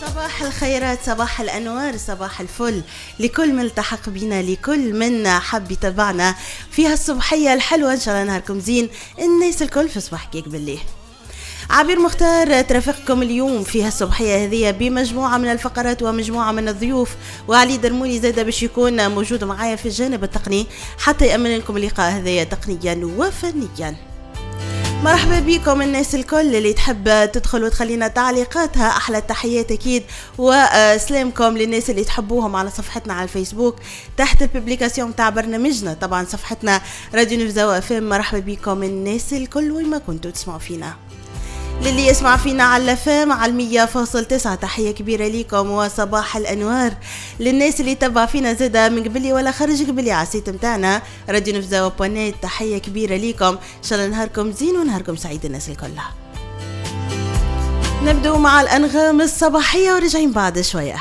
صباح الخيرات، صباح الأنوار، صباح الفل لكل من التحق بنا، لكل من حب يتابعنا في هالصبحية الحلوة. إن شاء الله نهاركم زين الناس الكل في صباح كيك بالله. عبير مختار ترافقكم اليوم في هالصبحية هذه بمجموعة من الفقرات ومجموعة من الضيوف، وعلي درمولي زاده باش يكون موجود معايا في الجانب التقني حتى يأمن لكم اللقاء هذا تقنيا وفنيا. مرحبا بكم الناس الكل اللي تحب تدخل وتخلينا تعليقاتها، احلى التحيات اكيد وسلامكم للناس اللي تحبوهم على صفحتنا على الفيسبوك تحت الببليكاسيون تاع برنامجنا، طبعا صفحتنا راديو نفزاوة فم. مرحبا بكم الناس الكل وين ما كنتوا تسمعوا فينا. للي يسمع فينا على فام على 100.9 تحية كبيرة ليكم وصباح الأنوار. للناس اللي تبع فينا زادة من قبلي ولا خرج قبلي على السيت متاعنا راديو نفزاوة بونيت، تحية كبيرة ليكم. إن شاء الله نهاركم زين ونهاركم سعيد الناس الكلها. نبدأ مع الأنغام الصباحية ورجعين بعد شوية.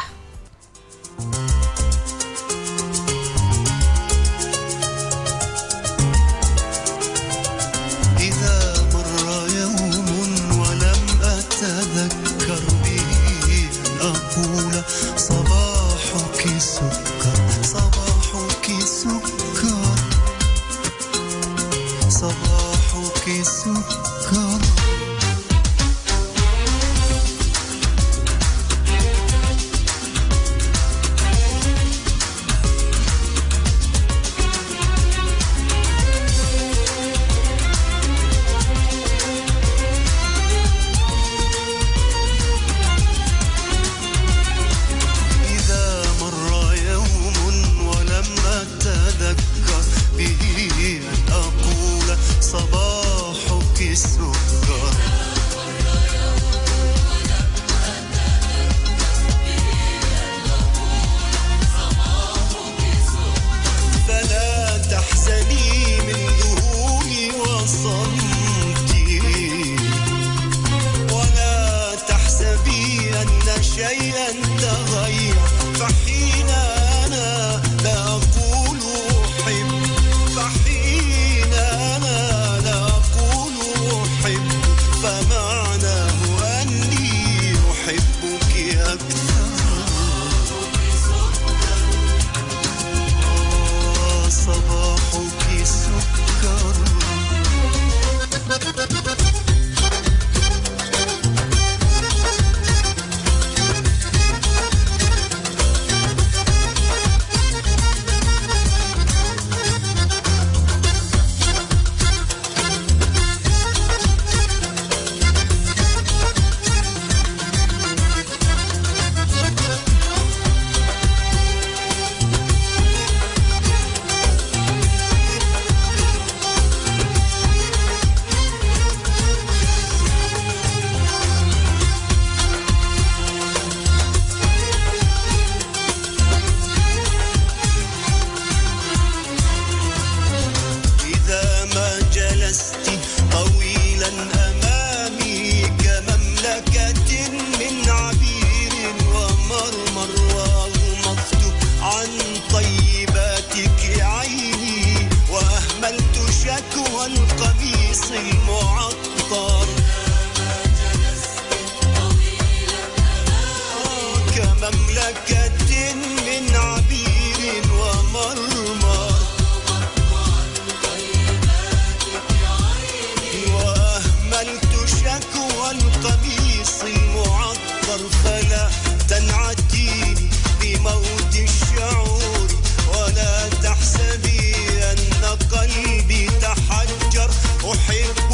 أحب